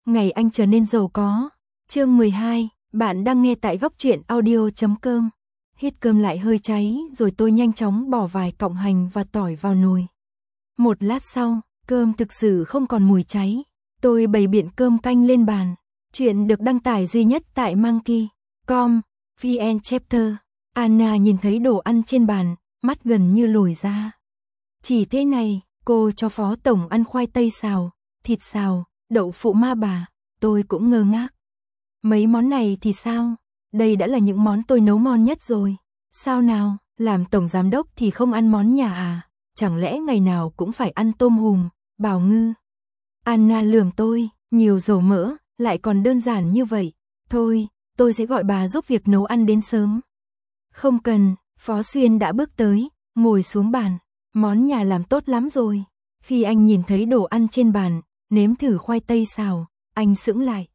ngày anh trở nên giàu có. Chương 12, bạn đang nghe tại góc truyện audio.com. Hít cơm lại hơi cháy, rồi tôi nhanh chóng bỏ vài cọng hành và tỏi vào nồi. Một lát sau, cơm thực sự không còn mùi cháy. Tôi bày biện cơm canh lên bàn. Chuyện được đăng tải duy nhất tại Monkey.com, VN Chapter. Anna nhìn thấy đồ ăn trên bàn, mắt gần như lồi ra. Chỉ thế này, cô cho phó tổng ăn khoai tây xào, thịt xào, đậu phụ ma bà. Tôi cũng ngơ ngác. Mấy món này thì sao? Đây đã là những món tôi nấu ngon nhất rồi. Sao nào, làm tổng giám đốc thì không ăn món nhà à? Chẳng lẽ ngày nào cũng phải ăn tôm hùm, bào ngư? Anna lườm tôi, nhiều dầu mỡ, lại còn đơn giản như vậy. Thôi, tôi sẽ gọi bà giúp việc nấu ăn đến sớm. Không cần, Phó Xuyên đã bước tới, ngồi xuống bàn. Món nhà làm tốt lắm rồi. Khi anh nhìn thấy đồ ăn trên bàn, nếm thử khoai tây xào, anh sững lại.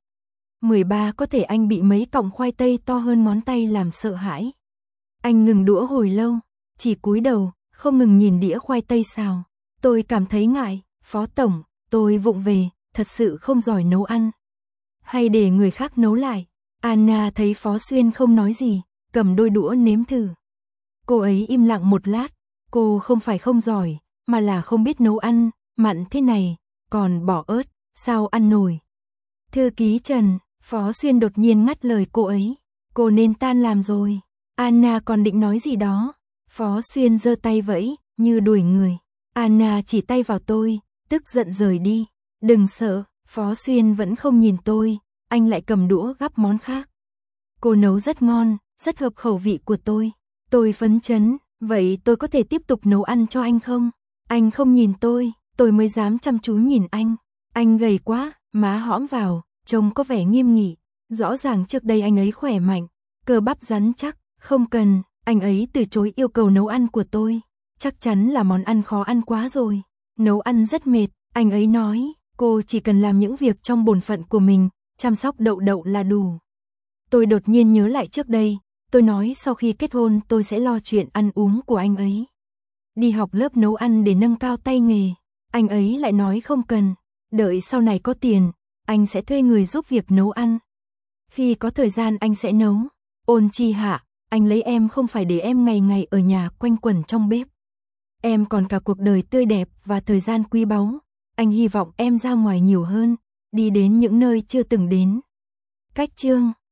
13 có thể anh bị mấy cọng khoai tây to hơn ngón tay làm sợ hãi. Anh ngừng đũa hồi lâu, chỉ cúi đầu, không ngừng nhìn đĩa khoai tây xào. Tôi cảm thấy ngại, Phó Tổng, tôi vụng về, thật sự không giỏi nấu ăn. Hay để người khác nấu lại. Anna thấy Phó Xuyên không nói gì, cầm đôi đũa nếm thử. Cô ấy im lặng một lát, cô không phải không giỏi, mà là không biết nấu ăn, mặn thế này, còn bỏ ớt, sao ăn nổi. Thư ký Trần, Phó Xuyên đột nhiên ngắt lời cô ấy. Cô nên tan làm rồi. Anna còn định nói gì đó. Phó Xuyên giơ tay vẫy, như đuổi người. Anna chỉ tay vào tôi, tức giận rời đi. Đừng sợ, Phó Xuyên vẫn không nhìn tôi, anh lại cầm đũa gắp món khác. Cô nấu rất ngon, rất hợp khẩu vị của tôi. Tôi phấn chấn, vậy tôi có thể tiếp tục nấu ăn cho anh không? Anh không nhìn tôi mới dám chăm chú nhìn anh. Anh gầy quá, má hõm vào, trông có vẻ nghiêm nghị. Rõ ràng trước đây anh ấy khỏe mạnh, cơ bắp rắn chắc. Không cần, anh ấy từ chối yêu cầu nấu ăn của tôi. Chắc chắn là món ăn khó ăn quá rồi. Nấu ăn rất mệt, anh ấy nói, cô chỉ cần làm những việc trong bổn phận của mình, chăm sóc Đậu Đậu là đủ. Tôi đột nhiên nhớ lại trước đây, tôi nói sau khi kết hôn tôi sẽ lo chuyện ăn uống của anh ấy. Đi học lớp nấu ăn để nâng cao tay nghề. Anh ấy lại nói không cần, đợi sau này có tiền, anh sẽ thuê người giúp việc nấu ăn. Khi có thời gian anh sẽ nấu. Ôn Chi Hạ, anh lấy em không phải để em ngày ngày ở nhà quanh quẩn trong bếp. Em còn cả cuộc đời tươi đẹp và thời gian quý báu. Anh hy vọng em ra ngoài nhiều hơn, đi đến những nơi chưa từng đến. Cách chương